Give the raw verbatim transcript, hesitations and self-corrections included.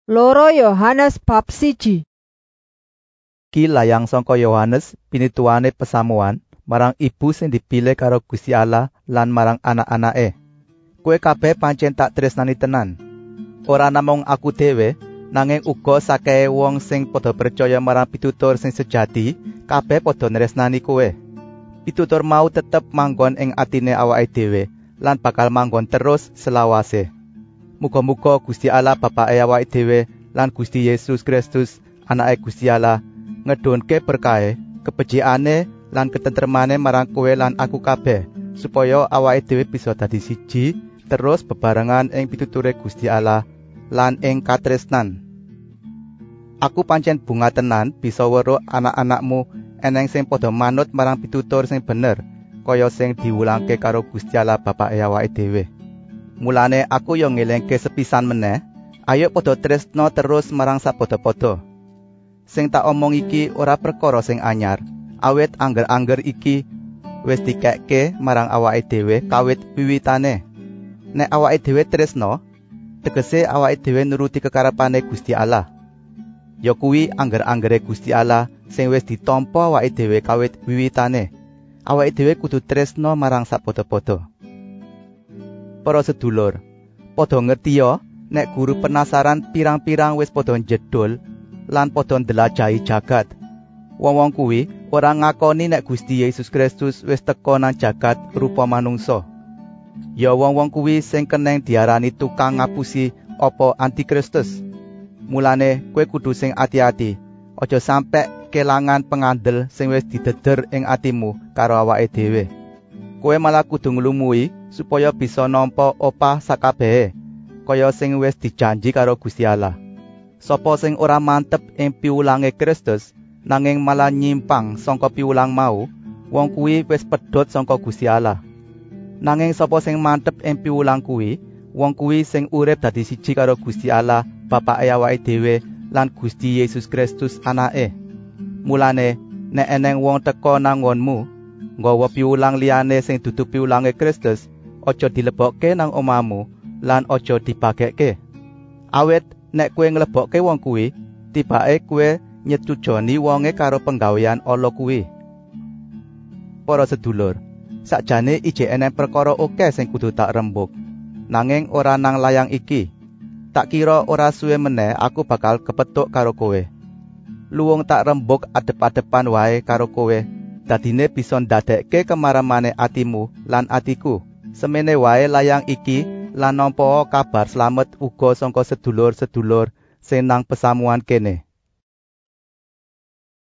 Loro Yohanes bab siji. Ki layang sangka Yohanes pinituane pesamuan marang ibu sing dipilih karo Gusti Allah lan marang anak-anake. Kowe kabeh pancen tak tresnani tenan. Ora namung aku dhewe, nanging uga sakehe wong sing padha percaya marang pitutur sing sejati, kabeh padha nresnani kowe. Pitutur mau tetep manggon ing atine awake dhewe lan bakal manggon terus selawase. Muga-muga Gusti Allah Bapake awake dhewe lan Gusti Yesus Kristus Anake Gusti Allah ngedhunke berkahe, kebecikane lan ketentremane marang kowe lan aku kabeh, supaya awake dhewe bisa dadi siji terus bebarengan ing pituture Gusti Allah lan ing katresnan. Aku pancen bunga tenan bisa weruh anak-anakmu eneng sing padha manut marang pitutur sing bener, kaya sing diwulangke karo Gusti Allah Bapake awake dhewe. Mulane aku yo ngelingke sepisan meneh, ayo padha tresna terus marang sapada-pada. Sing tak omong iki ora perkara sing anyar, awit angger-angger iki wis dikekke marang awake dhewe kawit wiwitane. Nek awake dhewe tresna, tegese awake dhewe nuruti kekarepane Gusti Allah. Ya kuwi angger-anggere Gusti Allah sing wis ditampa awake dhewe kawit wiwitane. Awake dhewe kudu tresna marang sapada-pada. Para sedulur, padha ngerti ya nek guru penasaran pirang-pirang wis padha njedul lan padha ndelajahi jagat. Wong-wong kuwi ora ngakoni nek Gusti Yesus Kristus wis teka nang jagat rupa manungsa. Ya wong-wong kuwi sing keneng diarani tukang ngapusi apa antikristus. Mulane kowe kudu sing ati-ati, aja sampe kelangan pengandel sing wis dideder ing atimu karo awake dhewe. Kowe malah kudu nglumui supaya bisa nampa opah sakabehe, kaya sing wis dijanji karo Gusti Allah. Sapa sing ora mantep ing piwulange Kristus, nanging malah nyimpang sangka piwulang mau, wong kuwi wis pedhot sangka Gusti Allah. Nanging sapa sing mantep ing piwulang kuwi, wong kuwi sing urip dadi siji karo Gusti Allah, Bapake awake dhewe lan Gusti Yesus Kristus Anake. Mulane nek eneng wong teka nang nggonmu, nggawa piwulang liyane sing dudu piwulange Kristus, aja dilebokke nang omahmu lan aja dibagekke. Awit nek kowe nglebokke wong kuwi, tibake kowe nyetujoni wonge karo penggawean ala kuwi. Para sedulur, sakjane ijek eneng perkara akeh sing kudu tak rembug, nanging ora nang layang iki. Tak kira ora suwe meneh aku bakal kepethuk karo kowe. Luwung tak rembug adep-adepan wae karo kowe, dadine bisa ndadekke kemaramane atimu lan atiku. Semene wae layang iki lan nampa kabar slamet uga sangka sedulur-sedulur sing nang pesamuan kene.